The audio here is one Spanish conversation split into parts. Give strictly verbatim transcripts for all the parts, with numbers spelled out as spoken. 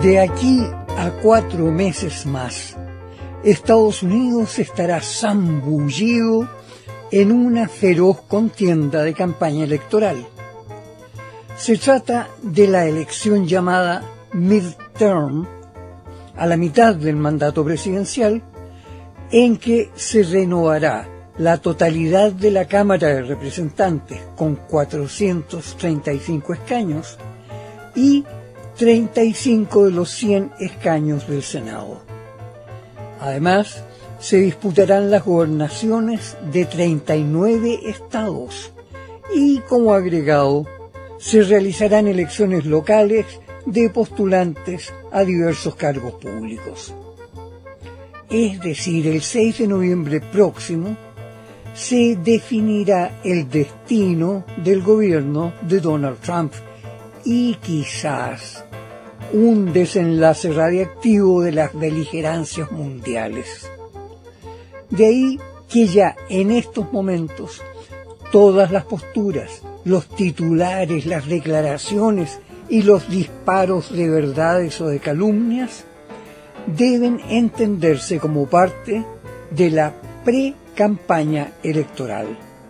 De aquí a cuatro meses más, Estados Unidos estará zambullido en una feroz contienda de campaña electoral. Se trata de la elección llamada midterm, a la mitad del mandato presidencial, en que se renovará la totalidad de la Cámara de Representantes con cuatrocientos treinta y cinco escaños y treinta y cinco de los cien escaños del Senado. Además, se disputarán las gobernaciones de treinta y nueve estados y, como agregado, se realizarán elecciones locales de postulantes a diversos cargos públicos. Es decir, el seis de noviembre próximo se definirá el destino del gobierno de Donald Trump y quizás un desenlace radiactivo de las beligerancias mundiales. De ahí que ya en estos momentos todas las posturas, los titulares, las declaraciones y los disparos de verdades o de calumnias deben entenderse como parte de la pre-campaña electoral.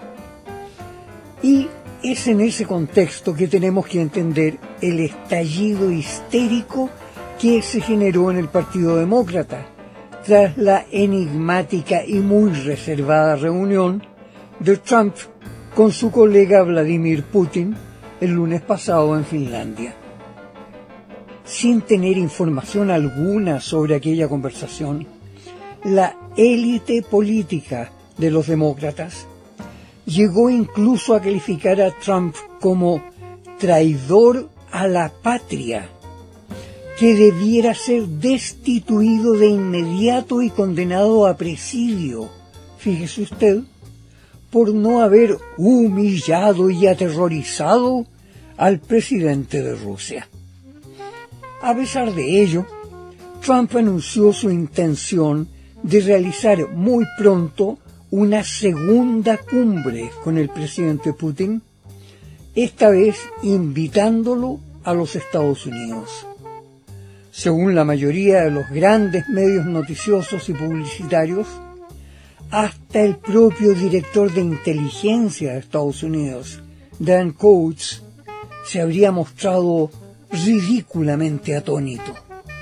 Y es en ese contexto que tenemos que entender el estallido histérico que se generó en el Partido Demócrata tras la enigmática y muy reservada reunión de Trump con su colega Vladimir Putin el lunes pasado en Finlandia. Sin tener información alguna sobre aquella conversación, la élite política de los demócratas llegó incluso a calificar a Trump como traidor a la patria, que debiera ser destituido de inmediato y condenado a presidio, fíjese usted, por no haber humillado y aterrorizado al presidente de Rusia. A pesar de ello, Trump anunció su intención de realizar muy pronto una segunda cumbre con el presidente Putin, esta vez invitándolo a los Estados Unidos. Según la mayoría de los grandes medios noticiosos y publicitarios, hasta el propio director de inteligencia de Estados Unidos, Dan Coats, se habría mostrado ridículamente atónito.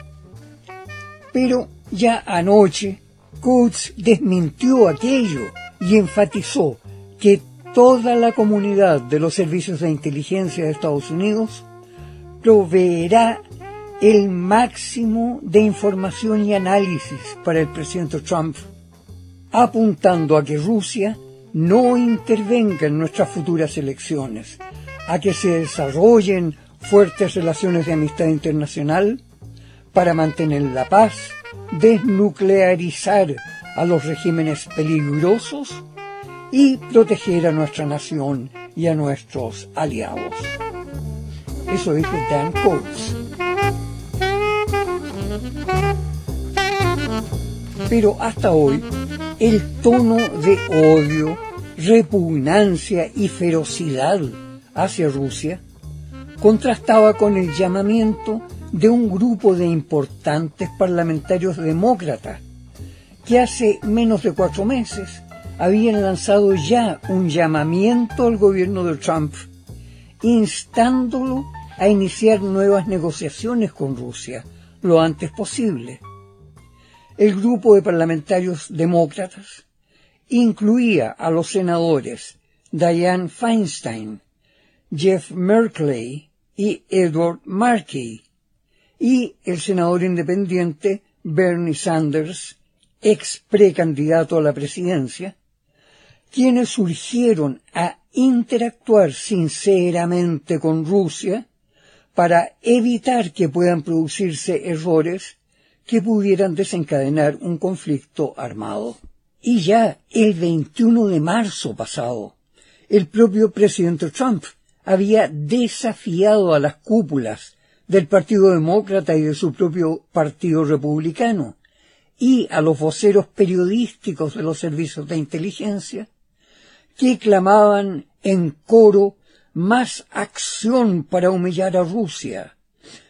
Pero ya anoche, Coats desmintió aquello y enfatizó que toda la comunidad de los servicios de inteligencia de Estados Unidos proveerá el máximo de información y análisis para el presidente Trump, apuntando a que Rusia no intervenga en nuestras futuras elecciones, a que se desarrollen fuertes relaciones de amistad internacional para mantener la paz, desnuclearizar a los regímenes peligrosos y proteger a nuestra nación y a nuestros aliados. Eso dijo Dan Coats. Pero hasta hoy, el tono de odio, repugnancia y ferocidad hacia Rusia contrastaba con el llamamiento de un grupo de importantes parlamentarios demócratas que hace menos de cuatro meses habían lanzado ya un llamamiento al gobierno de Trump, instándolo a iniciar nuevas negociaciones con Rusia lo antes posible. El grupo de parlamentarios demócratas incluía a los senadores Dianne Feinstein, Jeff Merkley y Edward Markey, y el senador independiente Bernie Sanders, ex precandidato a la presidencia, quienes surgieron a interactuar sinceramente con Rusia para evitar que puedan producirse errores que pudieran desencadenar un conflicto armado. Y ya el veintiuno de marzo pasado, el propio presidente Trump había desafiado a las cúpulas del Partido Demócrata y de su propio Partido Republicano y a los voceros periodísticos de los servicios de inteligencia que clamaban en coro más acción para humillar a Rusia,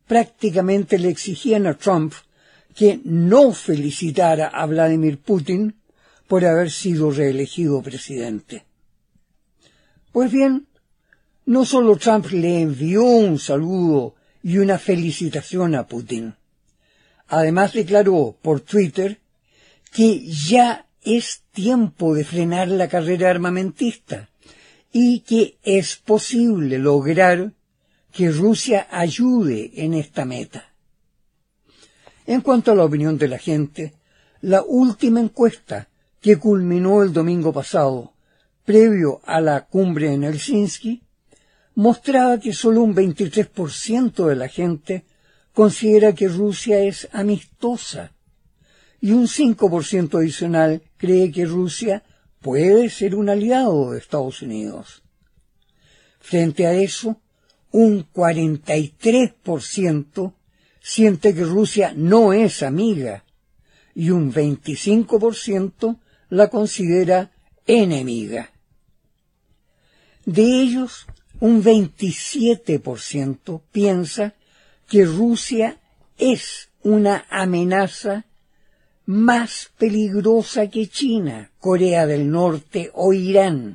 prácticamente le exigían a Trump que no felicitara a Vladimir Putin por haber sido reelegido presidente. Pues bien, no solo Trump le envió un saludo y una felicitación a Putin. Además declaró por Twitter que ya es tiempo de frenar la carrera armamentista y que es posible lograr que Rusia ayude en esta meta. En cuanto a la opinión de la gente, la última encuesta que culminó el domingo pasado, previo a la cumbre en Helsinki, mostraba que solo un veintitrés por ciento de la gente considera que Rusia es amistosa y un cinco por ciento adicional cree que Rusia puede ser un aliado de Estados Unidos. Frente a eso, un cuarenta y tres por ciento siente que Rusia no es amiga y un veinticinco por ciento la considera enemiga. De ellos, un veintisiete por ciento piensa que Rusia es una amenaza más peligrosa que China, Corea del Norte o Irán.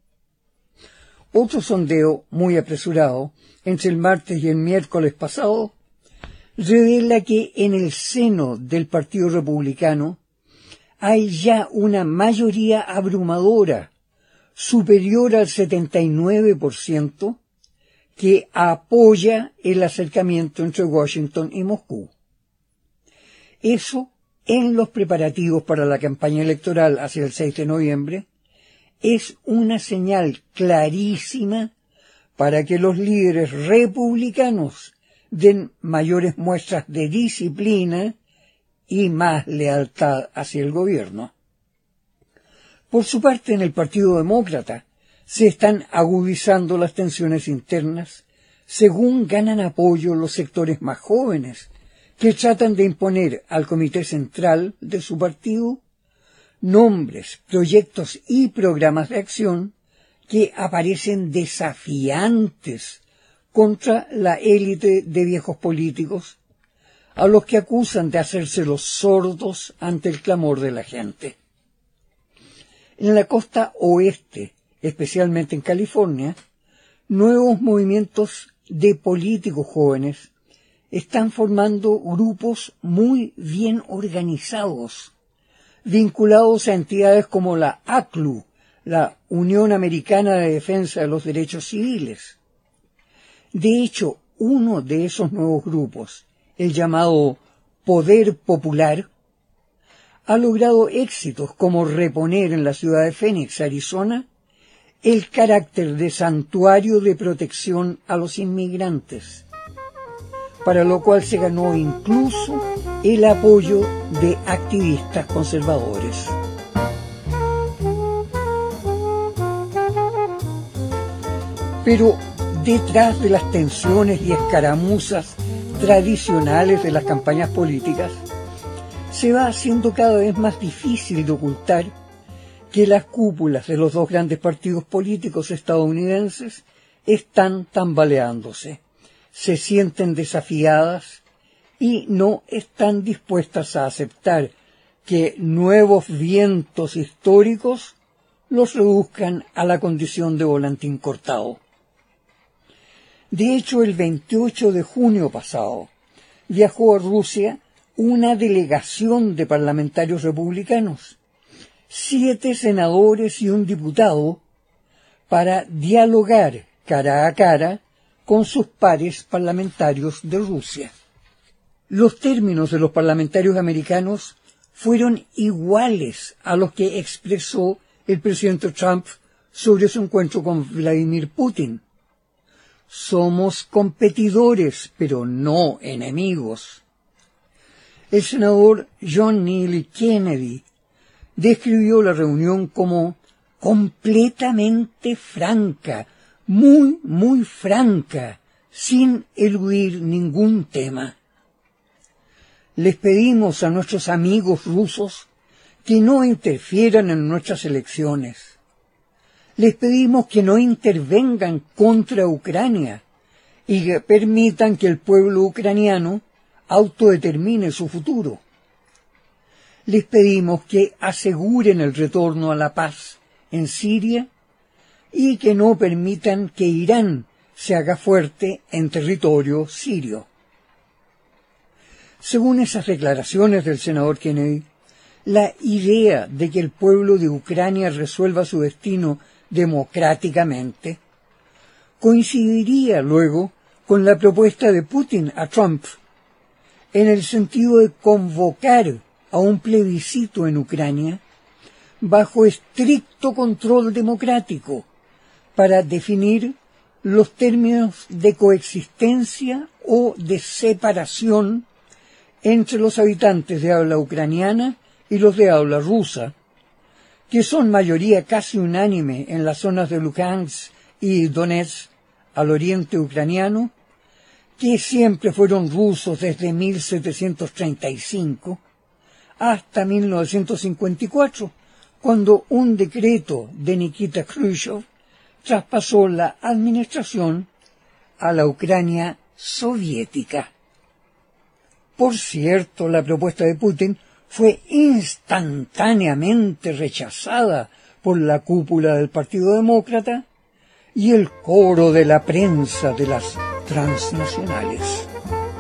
Otro sondeo muy apresurado, entre el martes y el miércoles pasado, revela que en el seno del Partido Republicano hay ya una mayoría abrumadora, superior al setenta y nueve por ciento, que apoya el acercamiento entre Washington y Moscú. Eso, en los preparativos para la campaña electoral hacia el seis de noviembre, es una señal clarísima para que los líderes republicanos den mayores muestras de disciplina y más lealtad hacia el gobierno. Por su parte, en el Partido Demócrata se están agudizando las tensiones internas según ganan apoyo los sectores más jóvenes que tratan de imponer al Comité Central de su partido nombres, proyectos y programas de acción que aparecen desafiantes contra la élite de viejos políticos, a los que acusan de hacerse los sordos ante el clamor de la gente. En la costa oeste, especialmente en California, nuevos movimientos de políticos jóvenes están formando grupos muy bien organizados, vinculados a entidades como la A C L U, la Unión Americana de Defensa de los Derechos Civiles. De hecho, uno de esos nuevos grupos, el llamado Poder Popular, ha logrado éxitos como reponer en la ciudad de Phoenix, Arizona, el carácter de santuario de protección a los inmigrantes, para lo cual se ganó incluso el apoyo de activistas conservadores. Pero detrás de las tensiones y escaramuzas tradicionales de las campañas políticas, se va haciendo cada vez más difícil de ocultar que las cúpulas de los dos grandes partidos políticos estadounidenses están tambaleándose, se sienten desafiadas y no están dispuestas a aceptar que nuevos vientos históricos los reduzcan a la condición de volantín cortado. De hecho, el veintiocho de junio pasado viajó a Rusia una delegación de parlamentarios republicanos, siete senadores y un diputado, para dialogar cara a cara con sus pares parlamentarios de Rusia. Los términos de los parlamentarios americanos fueron iguales a los que expresó el presidente Trump sobre su encuentro con Vladimir Putin. Somos competidores, pero no enemigos. El senador John Neely Kennedy describió la reunión como completamente franca, muy, muy franca, sin eludir ningún tema. Les pedimos a nuestros amigos rusos que no interfieran en nuestras elecciones. Les pedimos que no intervengan contra Ucrania y que permitan que el pueblo ucraniano autodetermine su futuro. Les pedimos que aseguren el retorno a la paz en Siria y que no permitan que Irán se haga fuerte en territorio sirio. Según esas declaraciones del senador Kennedy, la idea de que el pueblo de Ucrania resuelva su destino democráticamente coincidiría luego con la propuesta de Putin a Trump, en el sentido de convocar a un plebiscito en Ucrania bajo estricto control democrático para definir los términos de coexistencia o de separación entre los habitantes de habla ucraniana y los de habla rusa, que son mayoría casi unánime en las zonas de Luhansk y Donetsk al oriente ucraniano, que siempre fueron rusos desde mil setecientos treinta y cinco hasta mil novecientos cincuenta y cuatro, cuando un decreto de Nikita Khrushchev traspasó la administración a la Ucrania soviética. Por cierto, la propuesta de Putin fue instantáneamente rechazada por la cúpula del Partido Demócrata y el coro de la prensa de las transnacionales.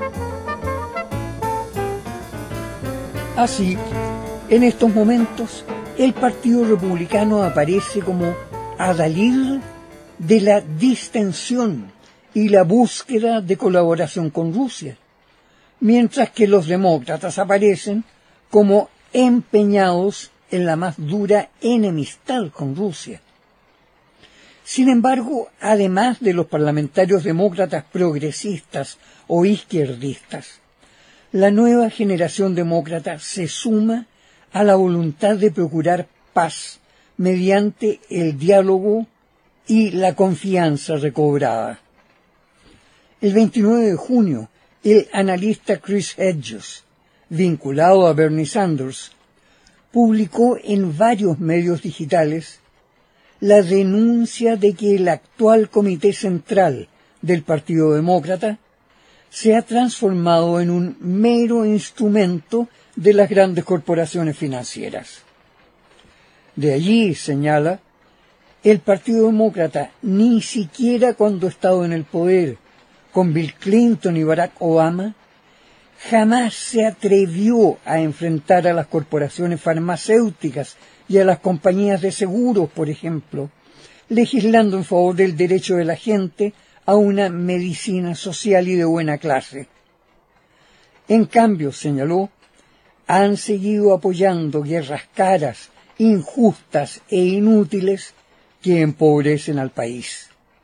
Así, en estos momentos, el Partido Republicano aparece como adalid de la distensión y la búsqueda de colaboración con Rusia, mientras que los demócratas aparecen como empeñados en la más dura enemistad con Rusia. Sin embargo, además de los parlamentarios demócratas progresistas o izquierdistas, la nueva generación demócrata se suma a la voluntad de procurar paz mediante el diálogo y la confianza recobrada. El veintinueve de junio, el analista Chris Hedges, vinculado a Bernie Sanders, publicó en varios medios digitales la denuncia de que el actual Comité Central del Partido Demócrata se ha transformado en un mero instrumento de las grandes corporaciones financieras. De allí, señala, el Partido Demócrata ni siquiera cuando ha estado en el poder con Bill Clinton y Barack Obama, jamás se atrevió a enfrentar a las corporaciones farmacéuticas y a las compañías de seguros, por ejemplo, legislando en favor del derecho de la gente a una medicina social y de buena clase. En cambio, señaló, han seguido apoyando guerras caras, injustas e inútiles que empobrecen al país.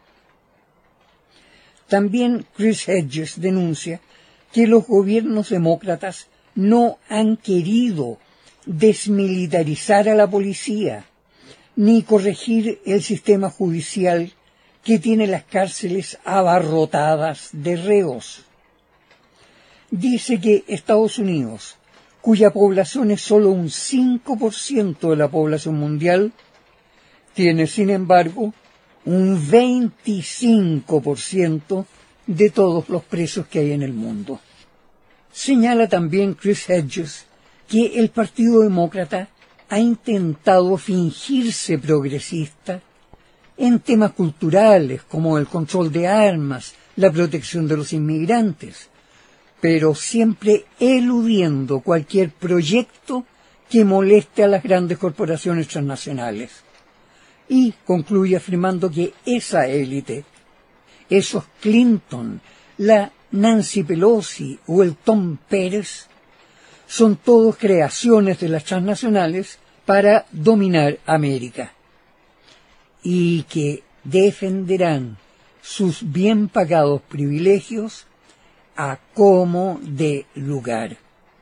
También Chris Hedges denuncia que los gobiernos demócratas no han querido desmilitarizar a la policía ni corregir el sistema judicial que tiene las cárceles abarrotadas de reos. Dice que Estados Unidos, cuya población es solo un cinco por ciento de la población mundial, tiene, sin embargo, un veinticinco por ciento de todos los presos que hay en el mundo. Señala también Chris Hedges que el Partido Demócrata ha intentado fingirse progresista en temas culturales como el control de armas, la protección de los inmigrantes, pero siempre eludiendo cualquier proyecto que moleste a las grandes corporaciones transnacionales. Y concluye afirmando que esa élite, esos Clinton, la Nancy Pelosi o el Tom Pérez, son todos creaciones de las transnacionales para dominar América, y que defenderán sus bien pagados privilegios a como de lugar.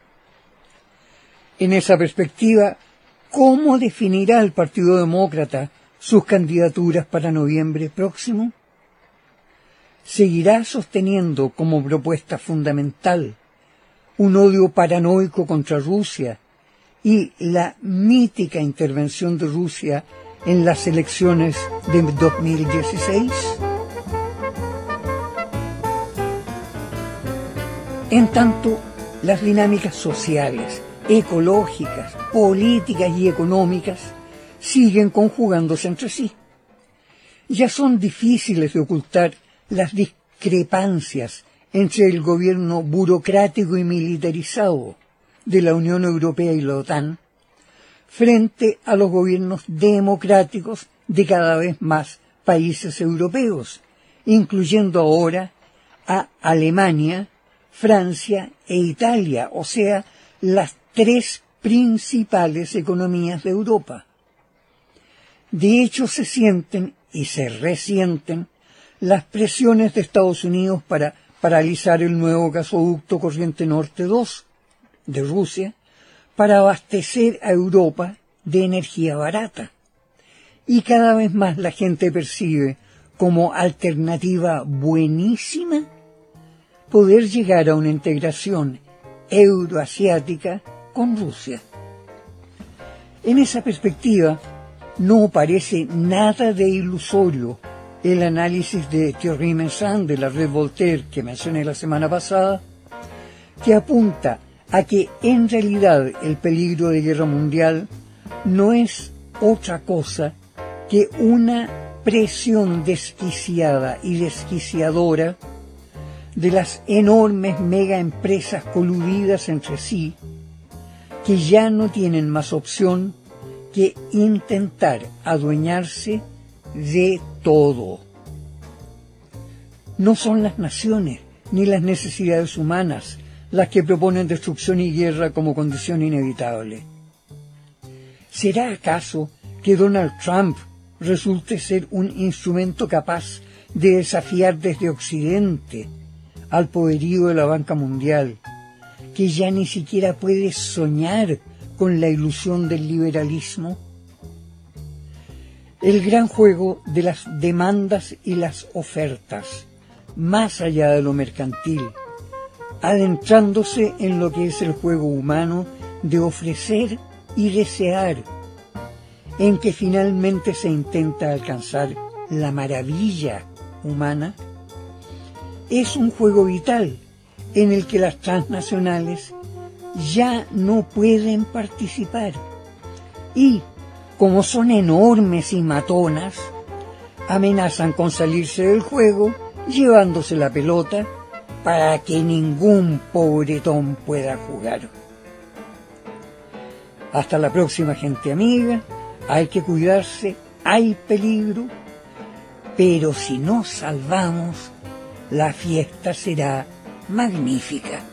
En esa perspectiva, ¿cómo definirá el Partido Demócrata sus candidaturas para noviembre próximo? ¿Seguirá sosteniendo como propuesta fundamental un odio paranoico contra Rusia y la mítica intervención de Rusia en las elecciones de dos mil dieciséis? En tanto, las dinámicas sociales, ecológicas, políticas y económicas siguen conjugándose entre sí. Ya son difíciles de ocultar las discrepancias entre el gobierno burocrático y militarizado de la Unión Europea y la OTAN frente a los gobiernos democráticos de cada vez más países europeos, incluyendo ahora a Alemania, Francia e Italia, o sea, las tres principales economías de Europa. De hecho, se sienten y se resienten las presiones de Estados Unidos para paralizar el nuevo gasoducto Corriente Norte dos de Rusia para abastecer a Europa de energía barata. Y cada vez más la gente percibe como alternativa buenísima poder llegar a una integración euroasiática con Rusia. En esa perspectiva, no parece nada de ilusorio el análisis de Thierry Meyssan de la red Voltaire que mencioné la semana pasada, que apunta a que en realidad el peligro de guerra mundial no es otra cosa que una presión desquiciada y desquiciadora de las enormes megaempresas coludidas entre sí, que ya no tienen más opción que intentar adueñarse de todo. No son las naciones ni las necesidades humanas las que proponen destrucción y guerra como condición inevitable. ¿Será acaso que Donald Trump resulte ser un instrumento capaz de desafiar desde Occidente al poderío de la banca mundial, que ya ni siquiera puede soñar con la ilusión del liberalismo? El gran juego de las demandas y las ofertas, más allá de lo mercantil, adentrándose en lo que es el juego humano de ofrecer y desear, en que finalmente se intenta alcanzar la maravilla humana, es un juego vital en el que las transnacionales ya no pueden participar y, como son enormes y matonas, amenazan con salirse del juego llevándose la pelota para que ningún pobretón pueda jugar. Hasta la próxima, gente amiga. Hay que cuidarse, hay peligro, pero si nos salvamos, la fiesta será magnífica.